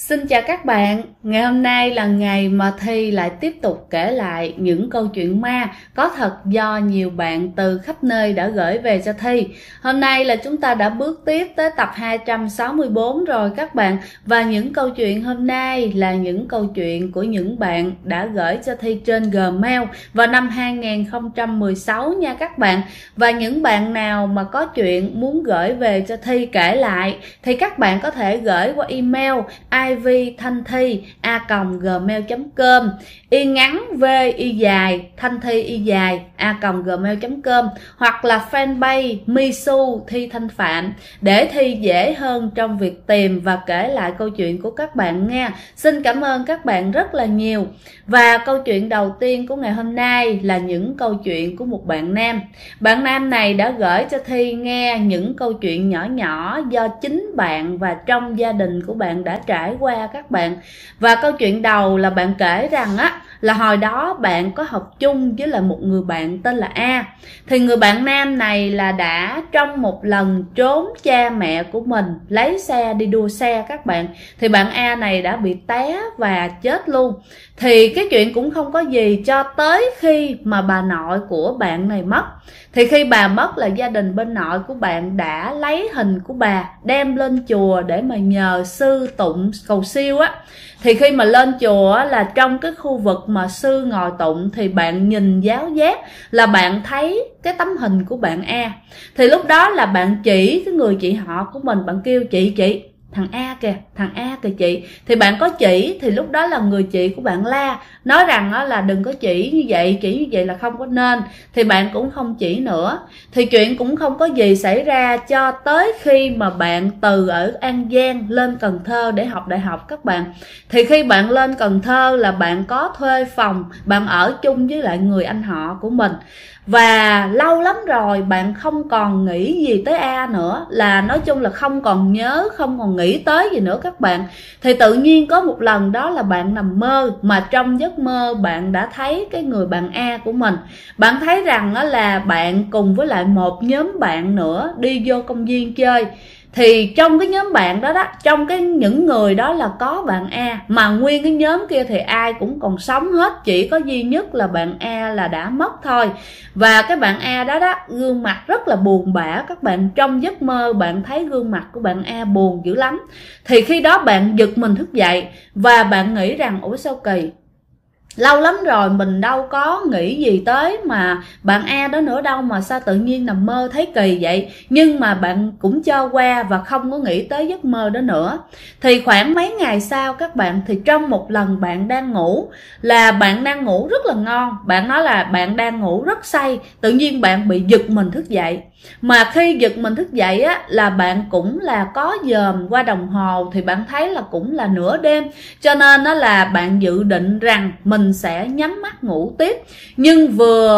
Xin chào các bạn, ngày hôm nay là ngày mà Thi lại tiếp tục kể lại những câu chuyện ma có thật do nhiều bạn từ khắp nơi đã gửi về cho Thi. Hôm nay là chúng ta đã bước tiếp tới tập 264 rồi các bạn. Và những câu chuyện hôm nay là những câu chuyện của những bạn đã gửi cho Thi trên Gmail vào năm 2016 nha các bạn. Và những bạn nào mà có chuyện muốn gửi về cho Thi kể lại thì các bạn có thể gửi qua email ivthanthi@gmail.com, y ngắn v y dài thanh thi y dài @gmail.com, hoặc là fanpage Misu Thi Thanh Phạm để Thi dễ hơn trong việc tìm và kể lại câu chuyện của các bạn nha. Xin cảm ơn các bạn rất là nhiều. Và câu chuyện đầu tiên của ngày hôm nay là những câu chuyện của một bạn nam. Bạn nam này đã gửi cho Thi nghe những câu chuyện nhỏ nhỏ do chính bạn và trong gia đình của bạn đã trải qua các bạn. Và câu chuyện đầu là bạn kể rằng là hồi đó bạn có học chung với lại một người bạn tên là A. Thì người bạn nam này là đã trong một lần trốn cha mẹ của mình lấy xe đi đua xe các bạn. Thì bạn A này đã bị té và chết luôn. Thì cái chuyện cũng không có gì cho tới khi mà bà nội của bạn này mất. Thì khi bà mất là gia đình bên nội của bạn đã lấy hình của bà đem lên chùa để mà nhờ sư tụng cầu siêu á. Thì khi mà lên chùa là trong cái khu vực mà sư ngồi tụng thì bạn nhìn giáo giác là bạn thấy cái tấm hình của bạn A. Thì lúc đó là bạn chỉ cái người chị họ của mình, bạn kêu chị thằng A kìa chị. Thì bạn có chỉ, thì lúc đó là người chị của bạn la nói rằng là đừng có chỉ như vậy là không có nên. Thì bạn cũng không chỉ nữa. Thì chuyện cũng không có gì xảy ra cho tới khi mà bạn từ ở An Giang lên Cần Thơ để học đại học các bạn. Thì khi bạn lên Cần Thơ là bạn có thuê phòng, bạn ở chung với lại người anh họ của mình. Và lâu lắm rồi bạn không còn nghĩ gì tới A nữa, là nói chung là không còn nhớ, không còn nghĩ tới gì nữa các bạn. Thì tự nhiên có một lần đó là bạn nằm mơ, mà trong giấc mơ bạn đã thấy cái người bạn A của mình. Bạn thấy rằng là bạn cùng với lại một nhóm bạn nữa đi vô công viên chơi. Thì trong cái nhóm bạn đó trong những người đó là có bạn A, mà nguyên cái nhóm kia thì ai cũng còn sống hết, chỉ có duy nhất là bạn A là đã mất thôi. Và cái bạn A đó gương mặt rất là buồn bã các bạn. Trong giấc mơ bạn thấy gương mặt của bạn A buồn dữ lắm. Thì khi đó bạn giật mình thức dậy và bạn nghĩ rằng ủa sao kỳ, lâu lắm rồi mình đâu có nghĩ gì tới mà bạn A đó nữa đâu, mà sao tự nhiên nằm mơ thấy kỳ vậy. Nhưng mà bạn cũng cho qua và không có nghĩ tới giấc mơ đó nữa. Thì khoảng mấy ngày sau các bạn, thì trong một lần bạn đang ngủ, là bạn đang ngủ rất là ngon, bạn nói là bạn đang ngủ rất say, tự nhiên bạn bị giật mình thức dậy. Mà khi giật mình thức dậy là bạn cũng là có dòm qua đồng hồ, thì bạn thấy là cũng là nửa đêm, cho nên là bạn dự định rằng mình sẽ nhắm mắt ngủ tiếp. Nhưng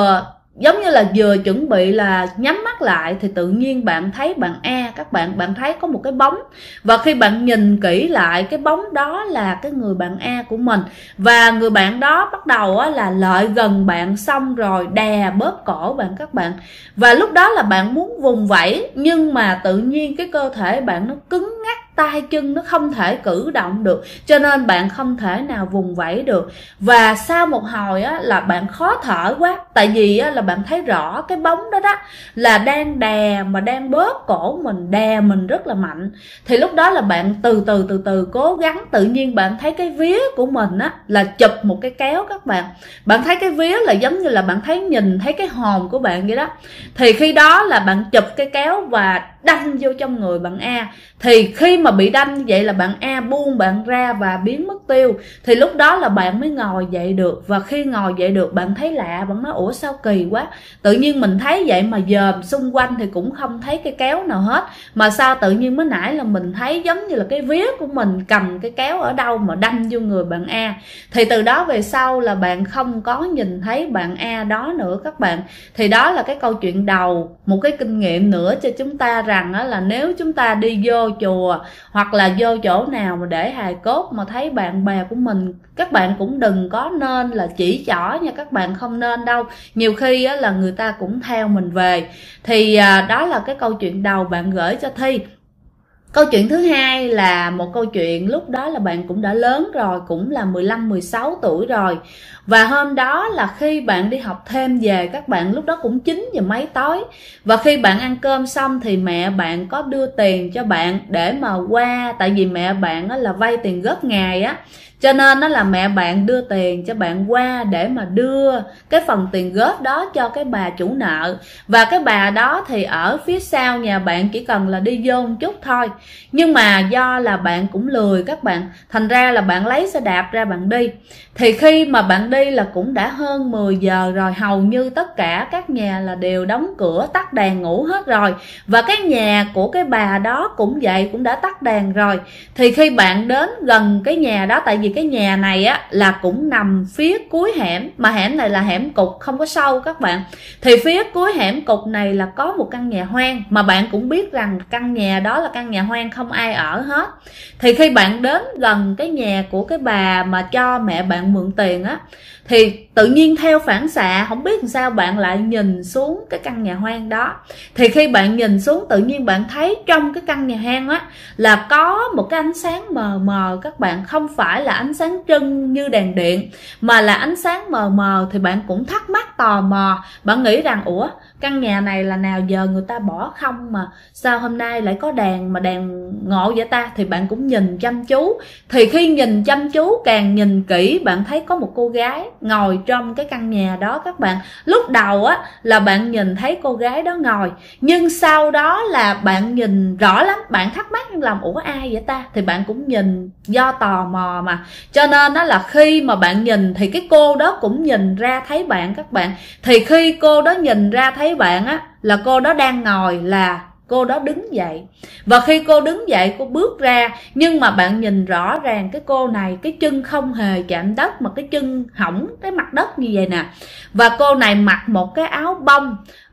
giống như là vừa chuẩn bị là nhắm mắt lại thì tự nhiên bạn thấy bạn A các bạn thấy có một cái bóng. Và khi bạn nhìn kỹ lại, cái bóng đó là cái người bạn A của mình. Và người bạn đó bắt đầu là lại gần bạn, xong rồi đè bóp cổ bạn các bạn. Và lúc đó là bạn muốn vùng vẫy, nhưng mà tự nhiên cái cơ thể bạn nó cứng ngắc, tay chân nó không thể cử động được, cho nên bạn không thể nào vùng vẫy được. Và sau một hồi là bạn khó thở quá, tại vì là bạn thấy rõ cái bóng đó là đang đè mà đang bóp cổ mình, đè mình rất là mạnh. Thì lúc đó là bạn từ từ cố gắng, tự nhiên bạn thấy cái vía của mình là chụp một cái kéo các bạn. Bạn thấy cái vía là giống như là bạn thấy, nhìn thấy cái hồn của bạn vậy đó. Thì khi đó là bạn chụp cái kéo và đâm vô trong người bạn A. Thì khi mà bị đâm như vậy là bạn A buông bạn ra và biến mất tiêu. Thì lúc đó là bạn mới ngồi dậy được. Và khi ngồi dậy được bạn thấy lạ, bạn nói ủa sao kỳ quá, tự nhiên mình thấy vậy mà dòm xung quanh thì cũng không thấy cái kéo nào hết, mà sao tự nhiên mới nãy là mình thấy giống như là cái vía của mình cầm cái kéo ở đâu mà đâm vô người bạn A. Thì từ đó về sau là bạn không có nhìn thấy bạn A đó nữa các bạn. Thì đó là cái câu chuyện đầu, một cái kinh nghiệm nữa cho chúng ta rằng là nếu chúng ta đi vô chùa hoặc là vô chỗ nào mà để hài cốt mà thấy bạn bè của mình, các bạn cũng đừng có nên là chỉ trỏ nha các bạn, không nên đâu. Nhiều khi là người ta cũng theo mình về. Thì đó là cái câu chuyện đầu bạn gửi cho Thi. Câu chuyện thứ hai là một câu chuyện lúc đó là bạn cũng đã lớn rồi, cũng là 15-16 tuổi rồi. Và hôm đó là khi bạn đi học thêm về, các bạn lúc đó cũng 9 giờ mấy tối. Và khi bạn ăn cơm xong thì mẹ bạn có đưa tiền cho bạn để mà qua, tại vì mẹ bạn là vay tiền góp ngày á, cho nên đó là mẹ bạn đưa tiền cho bạn qua để mà đưa cái phần tiền góp đó cho cái bà chủ nợ. Và cái bà đó thì ở phía sau nhà bạn, chỉ cần là đi vô một chút thôi. Nhưng mà do là bạn cũng lười các bạn, thành ra là bạn lấy xe đạp ra bạn đi. Thì khi mà bạn đi là cũng đã hơn 10 giờ rồi, hầu như tất cả các nhà là đều đóng cửa tắt đèn ngủ hết rồi. Và cái nhà của cái bà đó cũng vậy, cũng đã tắt đèn rồi. Thì khi bạn đến gần cái nhà đó, tại vì cái nhà này á là cũng nằm phía cuối hẻm, mà hẻm này là hẻm cụt không có sâu các bạn. Thì phía cuối hẻm cụt này là có một căn nhà hoang, mà bạn cũng biết rằng căn nhà đó là căn nhà hoang, không ai ở hết. Thì khi bạn đến gần cái nhà của cái bà mà cho mẹ bạn mượn tiền á, thì tự nhiên theo phản xạ không biết làm sao bạn lại nhìn xuống cái căn nhà hoang đó. Thì khi bạn nhìn xuống, tự nhiên bạn thấy trong cái căn nhà hoang á là có một cái ánh sáng mờ mờ các bạn, không phải là ánh sáng trưng như đèn điện mà là ánh sáng mờ mờ. Thì bạn cũng thắc mắc tò mò, bạn nghĩ rằng ủa căn nhà này là nào giờ người ta bỏ không mà sao hôm nay lại có đèn, mà đèn ngộ vậy ta. Thì bạn cũng nhìn chăm chú. Thì khi nhìn chăm chú, càng nhìn kỹ, bạn thấy có một cô gái ngồi trong cái căn nhà đó các bạn. Lúc đầu á là bạn nhìn thấy cô gái đó ngồi, nhưng sau đó là bạn nhìn rõ lắm, bạn thắc mắc nhưng làm ủa ai vậy ta. Thì bạn cũng nhìn do tò mò mà, cho nên đó là khi mà bạn nhìn thì cái cô đó cũng nhìn ra thấy bạn các bạn. Thì khi cô đó nhìn ra thấy bạn á là cô đó đang ngồi, là cô đó đứng dậy. Và khi cô đứng dậy, cô bước ra, nhưng mà bạn nhìn rõ ràng cái cô này cái chân không hề chạm đất, mà cái chân hõng cái mặt đất như vậy nè. Và cô này mặc một cái áo bông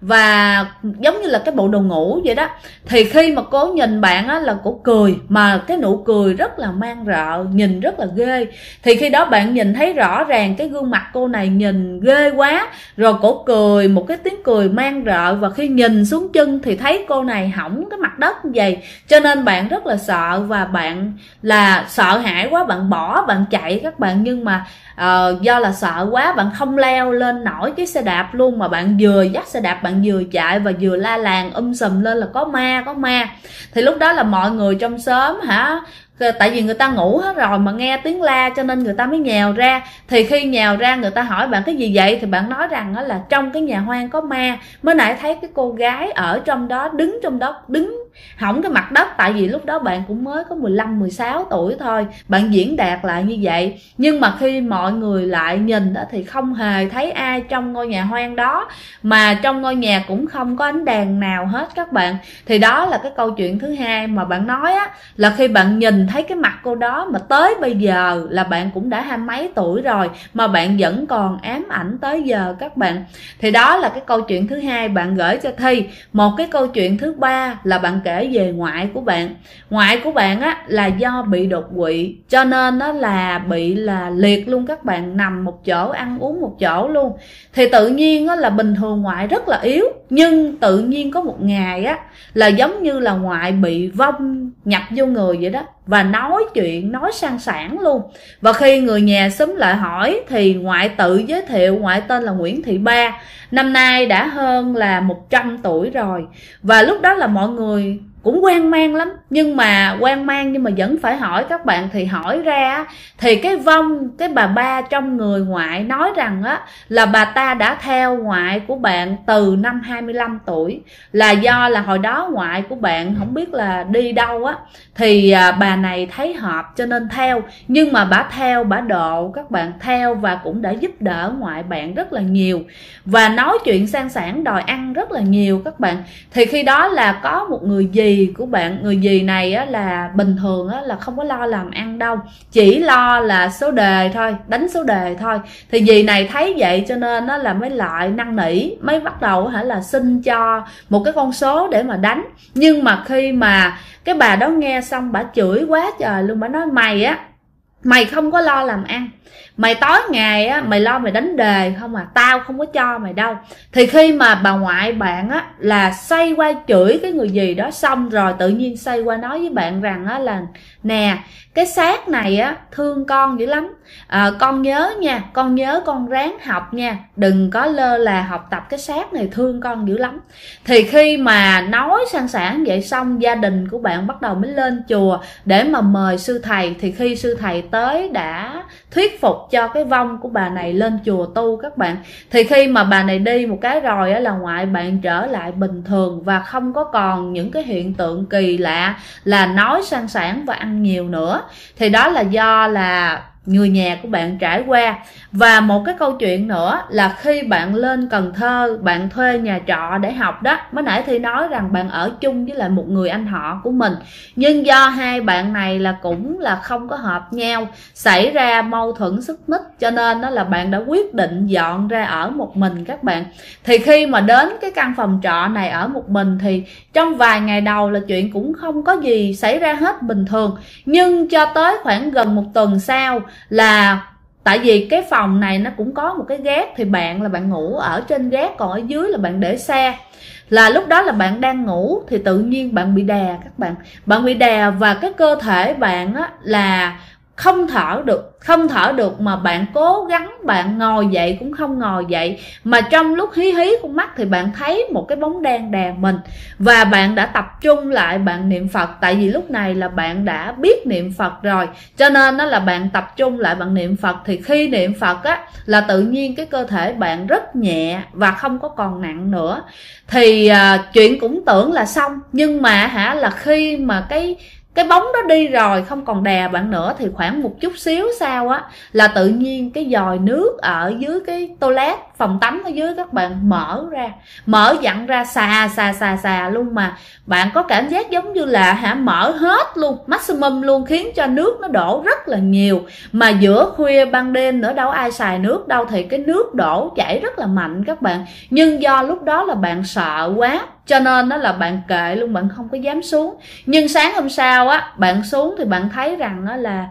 và giống như là cái bộ đồ ngủ vậy đó. Thì khi mà cô nhìn bạn á là cô cười, mà cái nụ cười rất là mang rợ, nhìn rất là ghê. Thì khi đó bạn nhìn thấy rõ ràng cái gương mặt cô này nhìn ghê quá. Rồi cô cười một cái tiếng cười mang rợ, và khi nhìn xuống chân thì thấy cô này hỏng cái mặt đất như vậy. Cho nên bạn rất là sợ, và bạn là sợ hãi quá, bạn bỏ, bạn chạy các bạn. Nhưng mà do là sợ quá, bạn không leo lên nổi cái xe đạp luôn, mà bạn vừa dắt xe đạp bạn vừa chạy và vừa la làng sùm lên là có ma, có ma. Thì lúc đó là mọi người trong xóm tại vì người ta ngủ hết rồi mà nghe tiếng la, cho nên người ta mới nhào ra. Thì khi nhào ra người ta hỏi bạn cái gì vậy, thì bạn nói rằng đó là trong cái nhà hoang có ma. Mới nãy thấy cái cô gái ở trong đó, đứng hỏng cái mặt đất. Tại vì lúc đó bạn cũng mới có 15-16 tuổi thôi, bạn diễn đạt lại như vậy. Nhưng mà khi mọi người lại nhìn đó thì không hề thấy ai trong ngôi nhà hoang đó, mà trong ngôi nhà cũng không có ánh đèn nào hết các bạn. Thì đó là cái câu chuyện thứ hai mà bạn nói á, là khi bạn nhìn thấy cái mặt cô đó, mà tới bây giờ là bạn cũng đã 20 mấy tuổi rồi mà bạn vẫn còn ám ảnh tới giờ các bạn. Thì đó là cái câu chuyện thứ hai bạn gửi cho Thi. Một cái câu chuyện thứ ba là bạn kể về ngoại của bạn. Ngoại của bạn á là do bị đột quỵ, cho nên nó là bị là liệt luôn các bạn, nằm một chỗ, ăn uống một chỗ luôn. Thì tự nhiên á là bình thường ngoại rất là yếu, nhưng tự nhiên có một ngày á là giống như là ngoại bị vong nhập vô người vậy đó, và nói chuyện nói sang sảng luôn. Và khi người nhà xúm lại hỏi thì ngoại tự giới thiệu ngoại tên là Nguyễn Thị Ba, năm nay đã hơn là 100 tuổi rồi. Và lúc đó là mọi người cũng hoang mang lắm, nhưng mà vẫn phải hỏi các bạn. Thì hỏi ra thì cái vong, cái bà Ba trong người ngoại nói rằng á là bà ta đã theo ngoại của bạn từ năm 25 tuổi, là do là hồi đó ngoại của bạn không biết là đi đâu á, thì bà này thấy hợp cho nên theo. Nhưng mà bà theo, bà độ các bạn, theo và cũng đã giúp đỡ ngoại bạn rất là nhiều, và nói chuyện sang sảng đòi ăn rất là nhiều các bạn. Thì khi đó là có một người dì của bạn, người dì này á là bình thường á là không có lo làm ăn đâu, chỉ lo là số đề thôi, đánh số đề thôi. Thì dì này thấy vậy cho nên á là mới lại năn nỉ, mới bắt đầu là xin cho một cái con số để mà đánh. Nhưng mà khi mà cái bà đó nghe xong, bà chửi quá trời luôn. Bà nói mày không có lo làm ăn, mày tối ngày á mày lo mày đánh đề không à, tao không có cho mày đâu. Thì khi mà bà ngoại bạn á là xoay qua chửi cái người gì đó, xong rồi tự nhiên xoay qua nói với bạn rằng á là nè, cái xác này á thương con dữ lắm, con nhớ nha, con nhớ con ráng học nha, đừng có lơ là học tập, cái xác này thương con dữ lắm. Thì khi mà nói sang sảng vậy xong, gia đình của bạn bắt đầu mới lên chùa để mà mời sư thầy. Thì khi sư thầy tới đã thuyết phục cho cái vong của bà này lên chùa tu các bạn. Thì khi mà bà này đi một cái rồi á là ngoại bạn trở lại bình thường và không có còn những cái hiện tượng kỳ lạ là nói sang sảng và ăn nhiều nữa. Thì đó là do là người nhà của bạn trải qua. Và một cái câu chuyện nữa là khi bạn lên Cần Thơ, bạn thuê nhà trọ để học đó, mới nãy Thi nói rằng bạn ở chung với lại một người anh họ của mình, nhưng do hai bạn này là cũng là không có hợp nhau, xảy ra mâu thuẫn xích mích, cho nên đó là bạn đã quyết định dọn ra ở một mình các bạn. Thì khi mà đến cái căn phòng trọ này ở một mình thì trong vài ngày đầu là chuyện cũng không có gì xảy ra hết, bình thường. Nhưng cho tới khoảng gần một tuần sau là tại vì cái phòng này nó cũng có một cái gác, thì bạn là bạn ngủ ở trên gác, còn ở dưới là bạn để xe. Là lúc đó là bạn đang ngủ thì tự nhiên bạn bị đè các bạn. Bạn bị đè và cái cơ thể bạn á là không thở được mà bạn cố gắng bạn ngồi dậy cũng không ngồi dậy, mà trong lúc hí hí con mắt thì bạn thấy một cái bóng đen đè mình. Và bạn đã tập trung lại bạn niệm Phật, tại vì lúc này là bạn đã biết niệm Phật rồi, cho nên đó là bạn tập trung lại bạn niệm Phật. Thì khi niệm Phật á là tự nhiên cái cơ thể bạn rất nhẹ và không có còn nặng nữa. Thì chuyện cũng tưởng là xong, nhưng mà là khi mà cái bóng đó đi rồi, không còn đè bạn nữa, thì khoảng một chút xíu sau á là tự nhiên cái vòi nước ở dưới cái toilet, phòng tắm ở dưới các bạn mở dặn ra xà luôn, mà bạn có cảm giác giống như là mở hết luôn, maximum luôn, khiến cho nước nó đổ rất là nhiều. Mà giữa khuya ban đêm nữa đâu ai xài nước đâu, thì cái nước đổ chảy rất là mạnh các bạn. Nhưng do lúc đó là bạn sợ quá, cho nên đó là bạn kệ luôn, bạn không có dám xuống. Nhưng sáng hôm sau á bạn xuống thì bạn thấy rằng đó là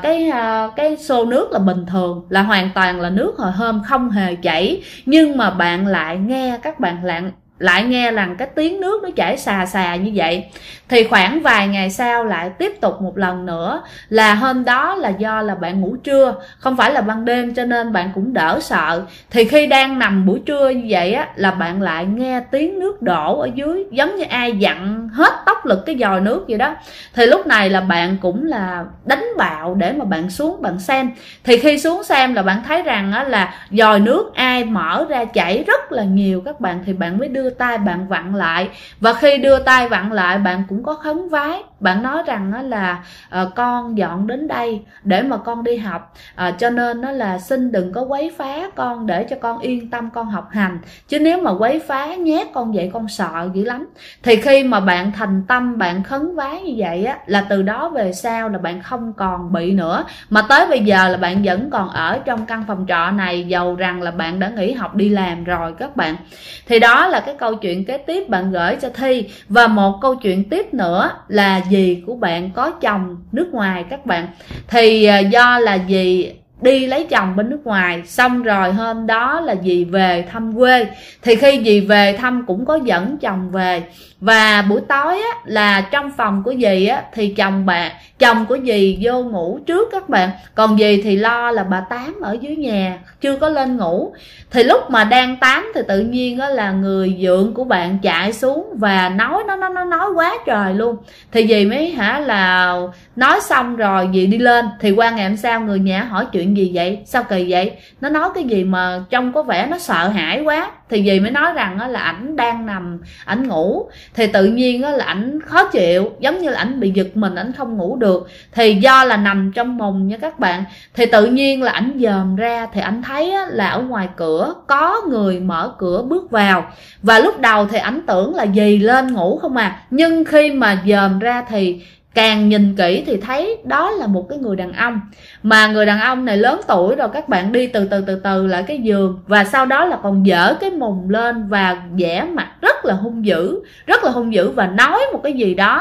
cái xô nước là bình thường, là hoàn toàn là nước hồi hôm không hề chảy. Nhưng mà bạn lại nghe, các bạn lại nghe rằng cái tiếng nước nó chảy xà như vậy. Thì khoảng vài ngày sau lại tiếp tục một lần nữa, là hôm đó là do là bạn ngủ trưa, không phải là ban đêm, cho nên bạn cũng đỡ sợ. Thì khi đang nằm buổi trưa như vậy á là bạn lại nghe tiếng nước đổ ở dưới, giống như ai dặn hết tốc lực cái vòi nước vậy đó. Thì lúc này là bạn cũng là đánh bạo để mà bạn xuống bạn xem. Thì khi xuống xem là bạn thấy rằng á là vòi nước ai mở ra chảy rất là nhiều các bạn. Thì bạn mới đưa tay bạn vặn lại, và khi đưa tay vặn lại bạn cũng có khấn vái. Bạn nói rằng đó là con dọn đến đây để mà con đi học, cho nên đó là xin đừng có quấy phá con, để cho con yên tâm con học hành, chứ nếu mà quấy phá nhét con vậy con sợ dữ lắm. Thì khi mà bạn thành tâm bạn khấn vái như vậy á, là từ đó về sau là bạn không còn bị nữa, mà tới bây giờ là bạn vẫn còn ở trong căn phòng trọ này, dầu rằng là bạn đã nghỉ học đi làm rồi các bạn. Thì đó là cái câu chuyện kế tiếp bạn gửi cho Thi. Và một câu chuyện tiếp nữa là dì của bạn có chồng nước ngoài các bạn. Thì do là dì đi lấy chồng bên nước ngoài, xong rồi hôm đó là dì về thăm quê. Thì khi dì về thăm cũng có dẫn chồng về. Và buổi tối á, là trong phòng của dì á, thì chồng của dì vô ngủ trước các bạn, còn dì thì lo là bà Tám ở dưới nhà chưa có lên ngủ. Thì lúc mà đang tám thì tự nhiên á, là người dượng của bạn chạy xuống và nói nó nói quá trời luôn. Thì dì mới là nói xong rồi dì đi lên. Thì qua ngày hôm sau người nhà hỏi chuyện gì vậy, sao kỳ vậy, nó nói cái gì mà trông có vẻ nó sợ hãi quá. Thì dì mới nói rằng là ảnh đang nằm ảnh ngủ, thì tự nhiên là ảnh khó chịu, giống như là ảnh bị giật mình, ảnh không ngủ được. Thì do là nằm trong mùng nha các bạn, thì tự nhiên là ảnh dòm ra thì ảnh thấy là ở ngoài cửa có người mở cửa bước vào. Và lúc đầu thì ảnh tưởng là dì lên ngủ không à, nhưng khi mà dòm ra thì càng nhìn kỹ thì thấy đó là một cái người đàn ông. Mà người đàn ông này lớn tuổi rồi các bạn, đi từ từ lại cái giường, và sau đó là còn dở cái mùng lên và vẻ mặt rất là hung dữ và nói một cái gì đó.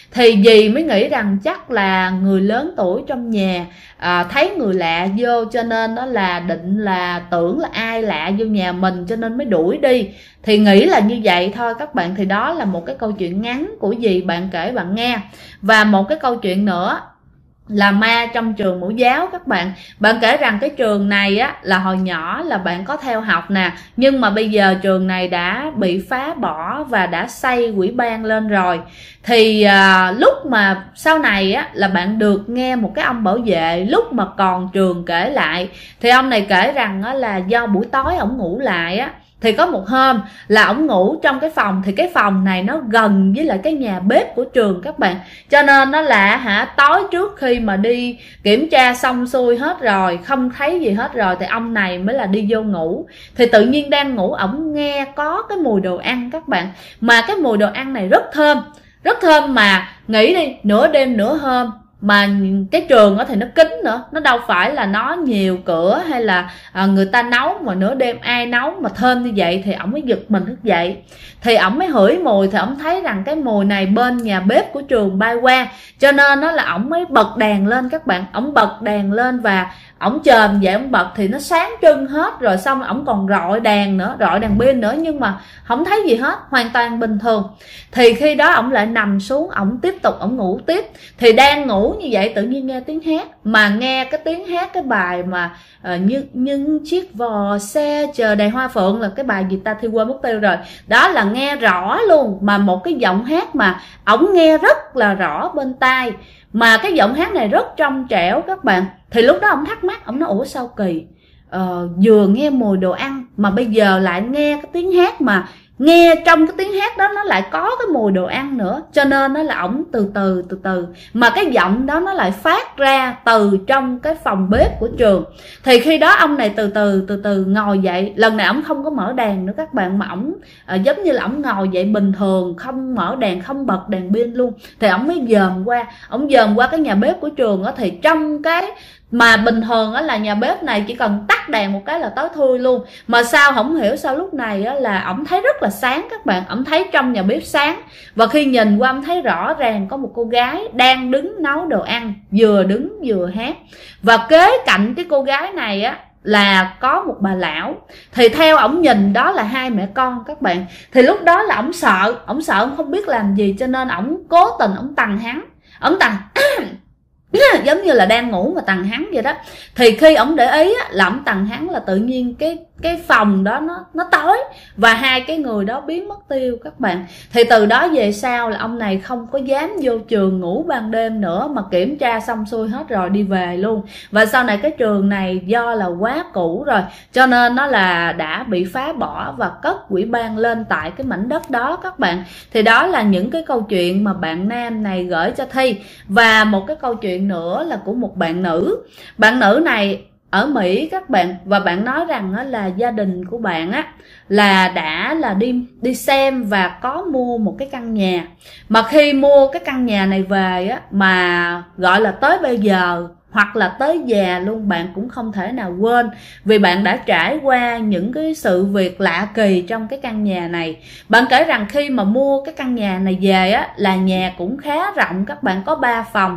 Thì dì mới nghĩ rằng chắc là người lớn tuổi trong nhà thấy người lạ vô, cho nên đó là định là tưởng là ai lạ vô nhà mình cho nên mới đuổi đi. Thì nghĩ là như vậy thôi các bạn. Thì đó là một cái câu chuyện ngắn của dì bạn kể bạn nghe. Và một cái câu chuyện nữa là ma trong trường mẫu giáo các bạn. Bạn kể rằng cái trường này á là hồi nhỏ là bạn có theo học nè, nhưng mà bây giờ trường này đã bị phá bỏ và đã xây ủy ban lên rồi. Thì lúc mà sau này á là bạn được nghe một cái ông bảo vệ lúc mà còn trường kể lại. Thì ông này kể rằng á là do buổi tối ổng ngủ lại á, thì có một hôm là ổng ngủ trong cái phòng, thì cái phòng này nó gần với lại cái nhà bếp của trường các bạn. Cho nên nó là tối trước khi mà đi kiểm tra xong xuôi hết rồi, không thấy gì hết rồi, thì ông này mới là đi vô ngủ. Thì tự nhiên đang ngủ ổng nghe có cái mùi đồ ăn các bạn. Mà cái mùi đồ ăn này rất thơm, rất thơm. Mà nghĩ đi, nửa đêm nửa hôm mà cái trường đó thì nó kín nữa, nó đâu phải là nó nhiều cửa hay là người ta nấu mà nửa đêm ai nấu mà thơm như vậy. Thì ổng mới giật mình thức dậy, thì ổng mới hửi mùi, thì ổng thấy rằng cái mùi này bên nhà bếp của trường bay qua, cho nên nó là ổng mới bật đèn lên các bạn. Ổng bật đèn lên và ổng chồm vậy, ổng bật thì nó sáng trưng hết rồi, xong ổng còn rọi đèn nữa, rọi đèn pin nữa, nhưng mà không thấy gì hết, hoàn toàn bình thường. Thì khi đó ổng lại nằm xuống, ổng tiếp tục ổng ngủ tiếp. Thì đang ngủ như vậy tự nhiên nghe tiếng hát, mà nghe cái tiếng hát cái bài mà những chiếc vò xe chờ đầy hoa phượng, là cái bài gì ta, Thi quên mất tiêu rồi. Đó là nghe rõ luôn, mà một cái giọng hát mà ổng nghe rất là rõ bên tai, mà cái giọng hát này rất trong trẻo các bạn. Thì lúc đó ổng thắc mắc, ổng nói ủa sao kỳ, vừa nghe mùi đồ ăn mà bây giờ lại nghe cái tiếng hát, mà nghe trong cái tiếng hát đó nó lại có cái mùi đồ ăn nữa. Cho nên nó là ổng từ từ mà cái giọng đó nó lại phát ra từ trong cái phòng bếp của trường. Thì khi đó ông này từ từ ngồi dậy. Lần này ổng không có mở đèn nữa các bạn, mà ổng giống như là ổng ngồi dậy bình thường, không mở đèn, không bật đèn pin luôn. Thì ổng mới dòm qua cái nhà bếp của trường đó. Thì trong cái mà bình thường á là nhà bếp này chỉ cần tắt đèn một cái là tối thui luôn, mà sao không hiểu sao lúc này á là ổng thấy rất là sáng các bạn. Ổng thấy trong nhà bếp sáng, và khi nhìn qua ổng thấy rõ ràng có một cô gái đang đứng nấu đồ ăn, vừa đứng vừa hát. Và kế cạnh cái cô gái này á là có một bà lão. Thì theo ổng nhìn đó là hai mẹ con các bạn. Thì lúc đó là ổng sợ ổng không biết làm gì, cho nên ổng cố tình ổng tằng hắn, ổng tằng giống như là đang ngủ mà tằng hắn vậy đó. Thì khi ổng để ý á, là ổng tằng hắn là tự nhiên cái phòng đó nó tối, và hai cái người đó biến mất tiêu các bạn. Thì từ đó về sau là ông này không có dám vô trường ngủ ban đêm nữa, mà kiểm tra xong xuôi hết rồi đi về luôn. Và sau này cái trường này do là quá cũ rồi, cho nên nó là đã bị phá bỏ và cất ủy ban lên tại cái mảnh đất đó các bạn. Thì đó là những cái câu chuyện mà bạn nam này gửi cho Thi. Và một cái câu chuyện nữa là của một bạn nữ. Bạn nữ này ở Mỹ các bạn, và bạn nói rằng là gia đình của bạn á là đã là đi xem và có mua một cái căn nhà. Mà khi mua cái căn nhà này về á, mà gọi là tới bây giờ hoặc là tới già luôn, bạn cũng không thể nào quên, vì bạn đã trải qua những cái sự việc lạ kỳ trong cái căn nhà này. Bạn kể rằng khi mà mua cái căn nhà này về á, là nhà cũng khá rộng các bạn, có 3 phòng.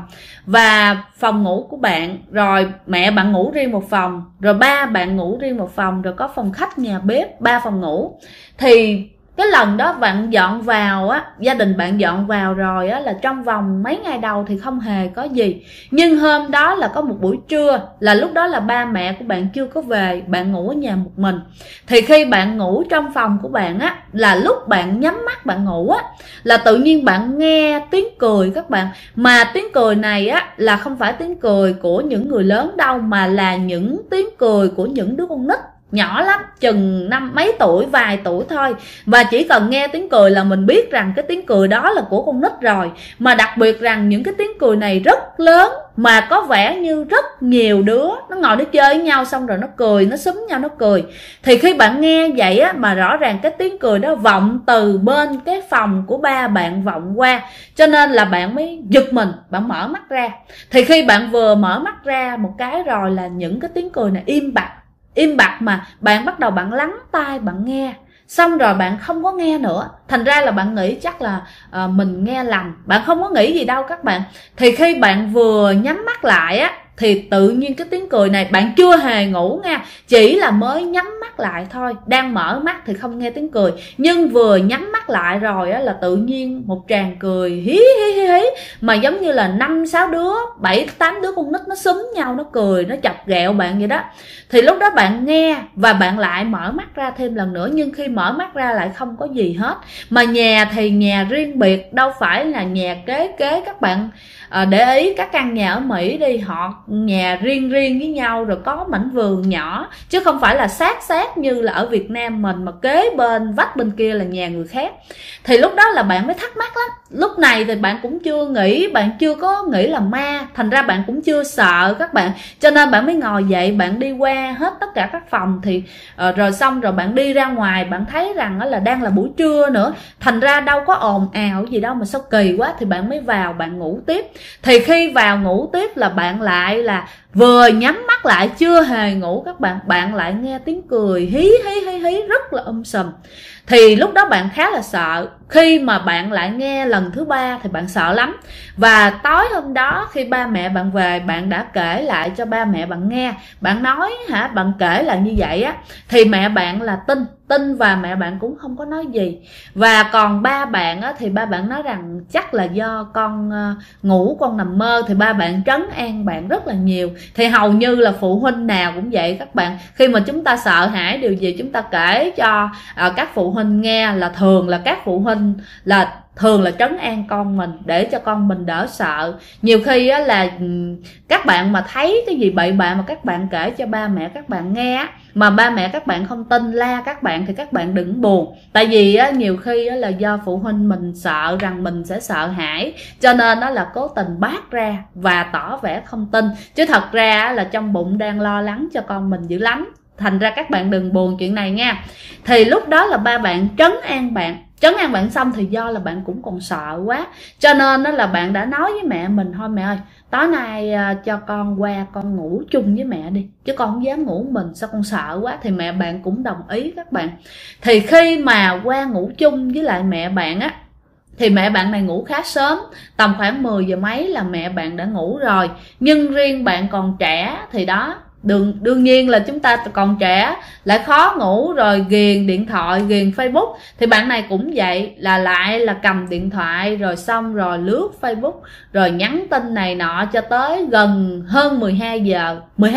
Và phòng ngủ của bạn, rồi mẹ bạn ngủ riêng một phòng, rồi ba bạn ngủ riêng một phòng, rồi có phòng khách, nhà bếp, 3 phòng ngủ. Thì cái lần đó bạn dọn vào á, gia đình bạn dọn vào rồi á, là trong vòng mấy ngày đầu thì không hề có gì. Nhưng hôm đó là có một buổi trưa, là lúc đó là ba mẹ của bạn chưa có về, bạn ngủ ở nhà một mình. Thì khi bạn ngủ trong phòng của bạn á, là lúc bạn nhắm mắt bạn ngủ á, là tự nhiên bạn nghe tiếng cười các bạn. Mà tiếng cười này á là không phải tiếng cười của những người lớn đâu, mà là những tiếng cười của những đứa con nít nhỏ lắm, chừng mấy tuổi, vài tuổi thôi. Và chỉ cần nghe tiếng cười là mình biết rằng cái tiếng cười đó là của con nít rồi. Mà đặc biệt rằng những cái tiếng cười này rất lớn, mà có vẻ như rất nhiều đứa nó ngồi nó chơi với nhau, xong rồi nó cười, nó xúm nhau nó cười. Thì khi bạn nghe vậy á, mà rõ ràng cái tiếng cười đó vọng từ bên cái phòng của ba bạn vọng qua, cho nên là bạn mới giật mình, bạn mở mắt ra. Thì khi bạn vừa mở mắt ra một cái rồi là những cái tiếng cười này im bặt, mà bạn bắt đầu bạn lắng tai bạn nghe. xong rồi bạn không có nghe nữa. Thành ra là bạn nghĩ chắc là mình nghe lầm, bạn không có nghĩ gì đâu các bạn. Thì khi bạn vừa nhắm mắt lại á, thì tự nhiên cái tiếng cười này, bạn chưa hề ngủ nha, chỉ là mới nhắm mắt lại thôi, đang mở mắt thì không nghe tiếng cười, nhưng vừa nhắm mắt lại rồi á là tự nhiên một tràng cười hí hí hí hí, mà giống như là 5-6 đứa, 7-8 đứa con nít nó xúm nhau, nó cười, nó chọc ghẹo bạn vậy đó. Thì lúc đó bạn nghe và bạn lại mở mắt ra thêm lần nữa, nhưng khi mở mắt ra lại không có gì hết. Mà nhà thì nhà riêng biệt, đâu phải là nhà kế các bạn. Để ý các căn nhà ở Mỹ đi, họ nhà riêng với nhau rồi có mảnh vườn nhỏ, chứ không phải là sát như là ở Việt Nam mình mà kế bên vách bên kia là nhà người khác. Thì lúc đó là bạn mới thắc mắc lắm. Lúc này thì bạn cũng chưa nghĩ, bạn chưa có nghĩ là ma, thành ra bạn cũng chưa sợ các bạn, cho nên bạn mới ngồi dậy, bạn đi qua hết tất cả các phòng. Thì rồi xong rồi bạn đi ra ngoài, bạn thấy rằng là đang là buổi trưa nữa, thành ra đâu có ồn ào gì đâu mà sao kỳ quá, thì bạn mới vào bạn ngủ tiếp. Thì khi vào ngủ tiếp là bạn lại là vừa nhắm mắt lại chưa hề ngủ các bạn, bạn lại nghe tiếng cười hí hí rất là sùm. Thì lúc đó bạn khá là sợ. Khi mà bạn lại nghe lần thứ 3 thì bạn sợ lắm. Và tối hôm đó khi ba mẹ bạn về, bạn đã kể lại cho ba mẹ bạn nghe. Bạn nói bạn kể lại như vậy á, thì mẹ bạn là tin và mẹ bạn cũng không có nói gì. Và còn ba bạn á, thì ba bạn nói rằng chắc là do con ngủ, con nằm mơ. Thì ba bạn trấn an bạn rất là nhiều. Thì hầu như là phụ huynh nào cũng vậy các bạn. Khi mà chúng ta sợ hãi điều gì, chúng ta kể cho các phụ huynh nghe, là thường là các phụ huynh là trấn an con mình để cho con mình đỡ sợ. Nhiều khi á, là các bạn mà thấy cái gì bậy bạ mà các bạn kể cho ba mẹ các bạn nghe á, mà ba mẹ các bạn không tin, la các bạn, thì các bạn đừng buồn. Tại vì á, nhiều khi á, là do phụ huynh mình sợ rằng mình sẽ sợ hãi, cho nên đó là cố tình bác ra và tỏ vẻ không tin, chứ thật ra á, là trong bụng đang lo lắng cho con mình dữ lắm. Thành ra các bạn đừng buồn chuyện này nha. Thì lúc đó là ba bạn trấn an bạn xong, thì do là bạn cũng còn sợ quá, cho nên đó là bạn đã nói với mẹ mình, thôi mẹ ơi, tối nay cho con qua con ngủ chung với mẹ đi, chứ con không dám ngủ mình, sao con sợ quá. Thì mẹ bạn cũng đồng ý các bạn. Thì khi mà qua ngủ chung với lại mẹ bạn á, thì mẹ bạn này ngủ khá sớm, tầm khoảng 10 giờ mấy là mẹ bạn đã ngủ rồi. Nhưng riêng bạn còn trẻ thì đó, đương nhiên là chúng ta còn trẻ lại khó ngủ, rồi ghiền điện thoại, ghiền Facebook. Thì bạn này cũng vậy, là lại là cầm điện thoại rồi xong rồi lướt Facebook, rồi nhắn tin này nọ cho tới gần hơn 12 giờ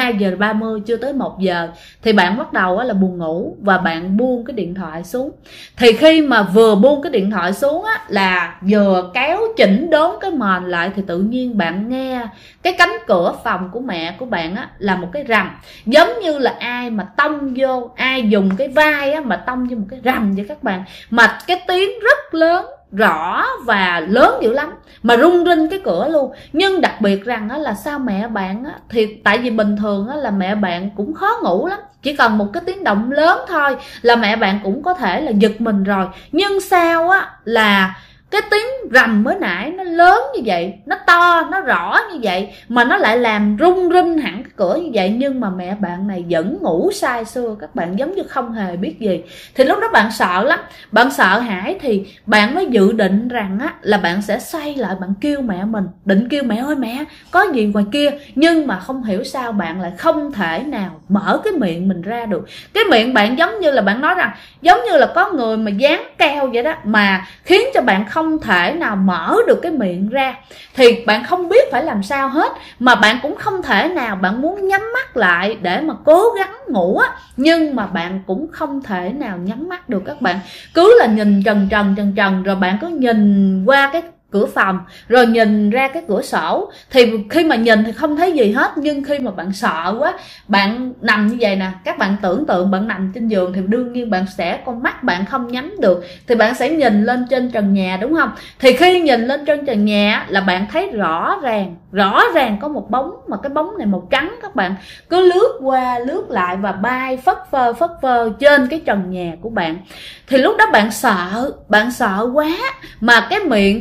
30, chưa tới 1 giờ thì bạn bắt đầu là buồn ngủ và bạn buông cái điện thoại xuống. Thì khi mà vừa buông cái điện thoại xuống á, là vừa kéo chỉnh đốn cái mền lại, thì tự nhiên bạn nghe cái cánh cửa phòng của mẹ của bạn á là một cái rầm, giống như là ai mà tông vô, ai dùng cái vai á mà tông vô một cái rầm vậy các bạn. Mà cái tiếng rất lớn, rõ và lớn dữ lắm, mà rung rinh cái cửa luôn. Nhưng đặc biệt rằng á, là sao mẹ bạn á, thì tại vì bình thường á, là mẹ bạn cũng khó ngủ lắm, chỉ cần một cái tiếng động lớn thôi là mẹ bạn cũng có thể là giật mình rồi. Nhưng sao á là cái tiếng rầm mới nãy nó lớn như vậy, nó to, nó rõ như vậy, mà nó lại làm rung rinh hẳn cái cửa như vậy. Nhưng mà mẹ bạn này vẫn ngủ say sưa các bạn, giống như không hề biết gì. Thì lúc đó bạn sợ lắm, bạn sợ hãi, thì bạn mới dự định rằng á là bạn sẽ xoay lại, bạn kêu mẹ mình, định kêu mẹ ơi mẹ, có gì ngoài kia. Nhưng mà không hiểu sao bạn lại không thể nào mở cái miệng mình ra được. Cái miệng bạn giống như là bạn nói rằng giống như là có người mà dán keo vậy đó, mà khiến cho bạn không thể nào mở được cái miệng ra. Thì bạn không biết phải làm sao hết, mà bạn cũng không thể nào, bạn muốn nhắm mắt lại để mà cố gắng ngủ á, nhưng mà bạn cũng không thể nào nhắm mắt được các bạn. Cứ là nhìn trần, rồi bạn cứ nhìn qua cái cửa phòng, rồi nhìn ra cái cửa sổ. Thì khi mà nhìn thì không thấy gì hết, nhưng khi mà bạn sợ quá, bạn nằm như vậy nè, các bạn tưởng tượng bạn nằm trên giường thì đương nhiên bạn sẽ, con mắt bạn không nhắm được, thì bạn sẽ nhìn lên trên trần nhà, đúng không? Thì khi nhìn lên trên trần nhà là bạn thấy rõ ràng có một bóng, mà cái bóng này màu trắng các bạn, cứ lướt qua lướt lại và bay phất phơ trên cái trần nhà của bạn. Thì lúc đó bạn sợ quá, mà cái miệng thì không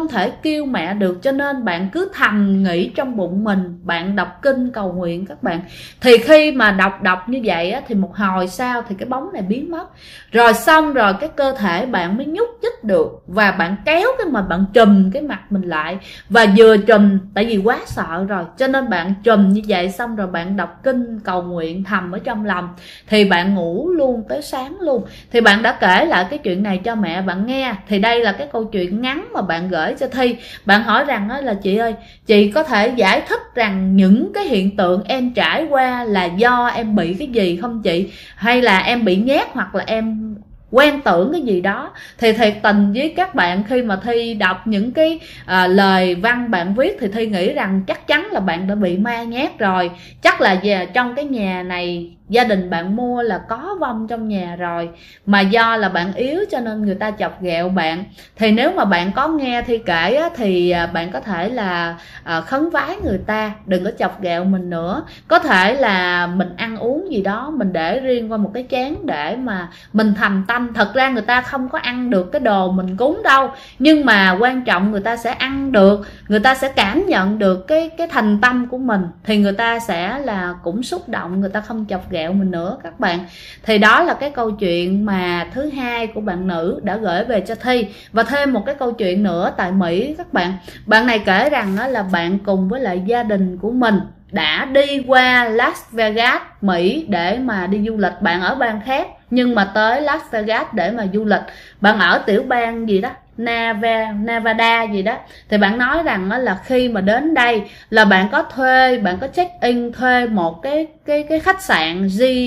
thể kêu mẹ được, cho nên bạn cứ thầm nghĩ trong bụng mình, bạn đọc kinh cầu nguyện các bạn. Thì khi mà đọc như vậy á, thì một hồi sau thì cái bóng này biến mất. Rồi xong rồi cái cơ thể bạn mới nhúc nhích được, và bạn kéo cái mà bạn trùm cái mặt mình lại, và vừa trùm tại vì quá sợ rồi, cho nên bạn trùm như vậy, xong rồi bạn đọc kinh cầu nguyện thầm ở trong lòng, thì bạn ngủ luôn tới sáng luôn. Thì bạn đã kể lại cái chuyện này cho mẹ bạn nghe. Thì đây là cái câu chuyện ngắn mà bạn gửi cho Thi. Bạn hỏi rằng là chị ơi, chị có thể giải thích rằng những cái hiện tượng em trải qua là do em bị cái gì không chị, hay là em bị nhát, hoặc là em quen tưởng cái gì đó. Thì thiệt tình với các bạn, khi mà Thi đọc những cái lời văn bạn viết thì Thi nghĩ rằng chắc chắn là bạn đã bị ma nhát rồi. Chắc là về trong cái nhà này gia đình bạn mua là có vong trong nhà rồi, mà do là bạn yếu cho nên người ta chọc ghẹo bạn. Thì nếu mà bạn có nghe Thi kể á, thì bạn có thể là khấn vái người ta đừng có chọc ghẹo mình nữa. Có thể là mình ăn uống gì đó mình để riêng qua một cái chén để mà mình thầm tâm. Thật ra người ta không có ăn được cái đồ mình cúng đâu, nhưng mà quan trọng người ta sẽ ăn được, người ta sẽ cảm nhận được cái thành tâm của mình, thì người ta sẽ là cũng xúc động, người ta không chọc ghẹo mình nữa các bạn. Thì đó là cái câu chuyện mà thứ hai của bạn nữ đã gửi về cho Thi. Và thêm một cái câu chuyện nữa tại Mỹ các bạn. Bạn này kể rằng là bạn cùng với lại gia đình của mình đã đi qua Las Vegas, Mỹ để mà đi du lịch. Bạn ở bang khác nhưng mà tới Las Vegas để mà du lịch. Bạn ở tiểu bang gì đó, Nevada gì đó. Thì bạn nói rằng là khi mà đến đây là bạn có thuê, bạn có check in thuê một cái khách sạn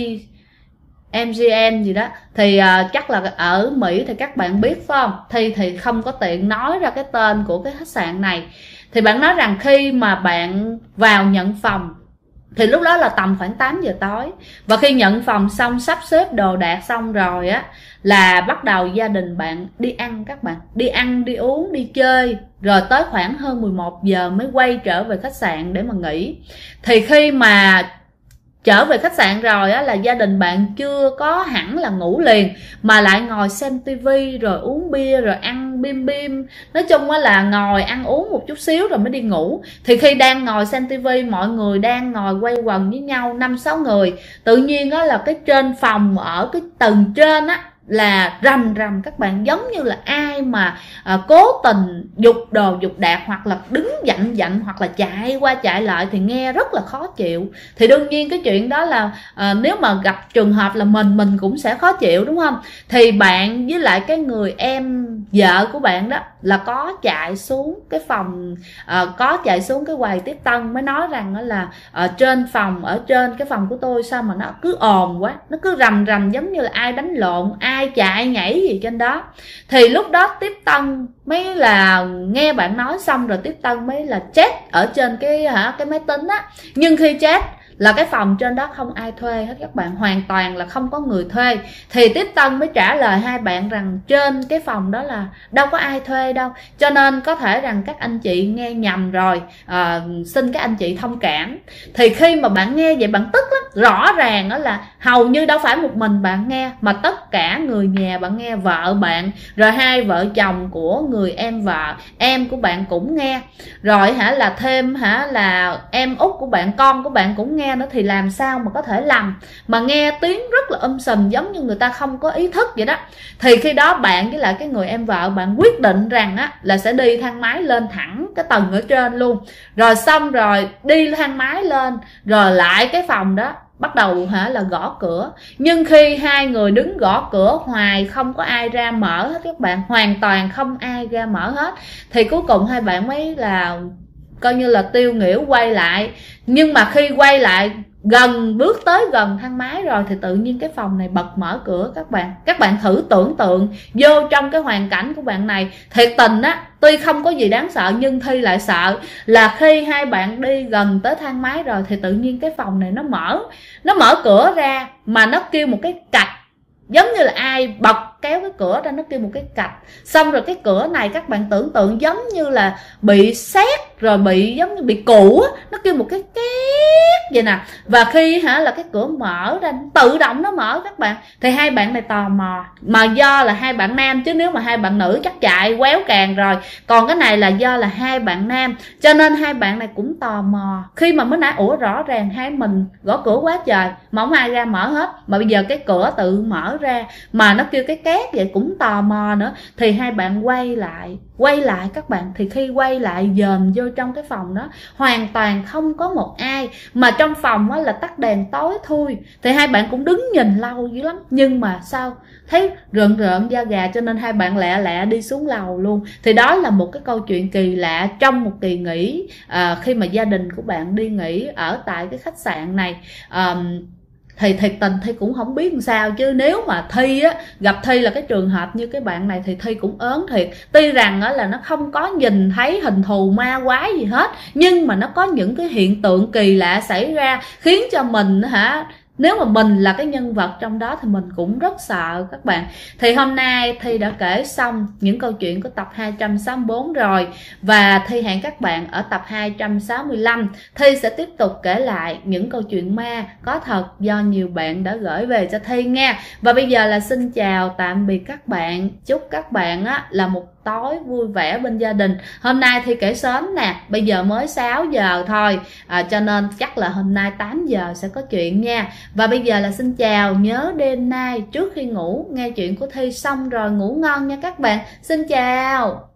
MGM gì đó. Thì chắc là ở Mỹ thì các bạn biết phải không, thì không có tiện nói ra cái tên của cái khách sạn này. Thì bạn nói rằng khi mà bạn vào nhận phòng thì lúc đó là tầm khoảng 8 giờ tối, và khi nhận phòng xong sắp xếp đồ đạc xong rồi á, là bắt đầu gia đình bạn đi ăn các bạn. Đi ăn, đi uống, đi chơi, rồi tới khoảng hơn 11 giờ mới quay trở về khách sạn để mà nghỉ. Thì khi mà trở về khách sạn rồi á, là gia đình bạn chưa có hẳn là ngủ liền, mà lại ngồi xem tivi, rồi uống bia, rồi ăn bim bim. Nói chung á là ngồi ăn uống một chút xíu rồi mới đi ngủ. Thì khi đang ngồi xem tivi, mọi người đang ngồi quay quần với nhau 5-6 người. Tự nhiên á là cái trên phòng, ở cái tầng trên á, là rầm rầm các bạn, giống như là ai mà cố tình giục đồ giục đạc, hoặc là đứng dạnh hoặc là chạy qua chạy lại, thì nghe rất là khó chịu. Thì đương nhiên cái chuyện đó là nếu mà gặp trường hợp là mình cũng sẽ khó chịu, đúng không? Thì bạn với lại cái người em vợ của bạn đó là có chạy xuống cái phòng, có chạy xuống cái quầy tiếp tân, mới nói rằng là trên phòng, ở trên cái phòng của tôi sao mà nó cứ ồn quá, nó cứ rầm rầm giống như là ai đánh lộn, ai chạy nhảy gì trên đó. Thì lúc đó tiếp tân mới là nghe bạn nói xong rồi, tiếp tân mới là chat ở trên cái máy tính á. Nhưng khi chat là cái phòng trên đó không ai thuê hết các bạn, hoàn toàn là không có người thuê. Thì tiếp tân mới trả lời hai bạn rằng trên cái phòng đó là đâu có ai thuê đâu, cho nên có thể rằng các anh chị nghe nhầm rồi, xin các anh chị thông cảm. Thì khi mà bạn nghe vậy bạn tức lắm. Rõ ràng đó là hầu như đâu phải một mình bạn nghe, mà tất cả người nhà bạn nghe, vợ bạn, rồi hai vợ chồng của người em vợ, em của bạn cũng nghe, rồi là thêm là em út của bạn, con của bạn cũng nghe nữa. Thì làm sao mà có thể làm mà nghe tiếng rất là sùm, giống như người ta không có ý thức vậy đó. Thì khi đó bạn với lại cái người em vợ bạn quyết định rằng á là sẽ đi thang máy lên thẳng cái tầng ở trên luôn. Rồi xong rồi đi thang máy lên, rồi lại cái phòng đó bắt đầu là gõ cửa. Nhưng khi hai người đứng gõ cửa hoài không có ai ra mở hết các bạn, hoàn toàn không ai ra mở hết. Thì cuối cùng hai bạn mới là coi như là tiêu nghỉu quay lại. Nhưng mà khi quay lại bước tới gần thang máy rồi thì tự nhiên cái phòng này bật mở cửa các bạn. Các bạn thử tưởng tượng vô trong cái hoàn cảnh của bạn này. Thiệt tình á, tuy không có gì đáng sợ nhưng Thi lại sợ là khi hai bạn đi gần tới thang máy rồi thì tự nhiên cái phòng này nó mở cửa ra, mà nó kêu một cái cạch giống như là ai bật kéo cái cửa ra, nó kêu một cái cạch. Xong rồi cái cửa này các bạn tưởng tượng giống như là bị sét rồi bị giống như bị cũ á, nó kêu một cái két vậy nè. Và khi là cái cửa mở ra tự động nó mở các bạn, thì hai bạn này tò mò, mà do là hai bạn nam, chứ nếu mà hai bạn nữ chắc chạy quéo càng rồi. Còn cái này là do là hai bạn nam, cho nên hai bạn này cũng tò mò. Khi mà mới nãy rõ ràng hai mình gõ cửa quá trời mà không ai ra mở hết, mà bây giờ cái cửa tự mở ra mà nó kêu cái két vậy, cũng tò mò nữa. Thì hai bạn quay lại các bạn. Thì khi quay lại dòm vô trong cái phòng đó, hoàn toàn không có một ai, mà trong phòng á là tắt đèn tối thui. Thì hai bạn cũng đứng nhìn lâu dữ lắm, nhưng mà sao thấy rợn da gà, cho nên hai bạn lẹ đi xuống lầu luôn. Thì đó là một cái câu chuyện kỳ lạ trong một kỳ nghỉ, khi mà gia đình của bạn đi nghỉ ở tại cái khách sạn này. Thì thiệt tình Thi cũng không biết làm sao, chứ nếu mà Thi á, gặp Thi là cái trường hợp như cái bạn này thì Thi cũng ớn thiệt. Tuy rằng á, là nó không có nhìn thấy hình thù ma quái gì hết, nhưng mà nó có những cái hiện tượng kỳ lạ xảy ra, khiến cho mình nếu mà mình là cái nhân vật trong đó thì mình cũng rất sợ các bạn. Thì hôm nay Thi đã kể xong những câu chuyện của tập 264 rồi, và Thi hẹn các bạn ở tập 265. Thi sẽ tiếp tục kể lại những câu chuyện ma có thật do nhiều bạn đã gửi về cho Thi nha. Và bây giờ là xin chào tạm biệt các bạn. Chúc các bạn là một tối vui vẻ bên gia đình. Hôm nay Thi kể sớm nè, bây giờ mới 6 giờ thôi, cho nên chắc là hôm nay 8 giờ sẽ có chuyện nha. Và bây giờ là xin chào, nhớ đêm nay trước khi ngủ nghe chuyện của Thi xong rồi ngủ ngon nha các bạn. Xin chào.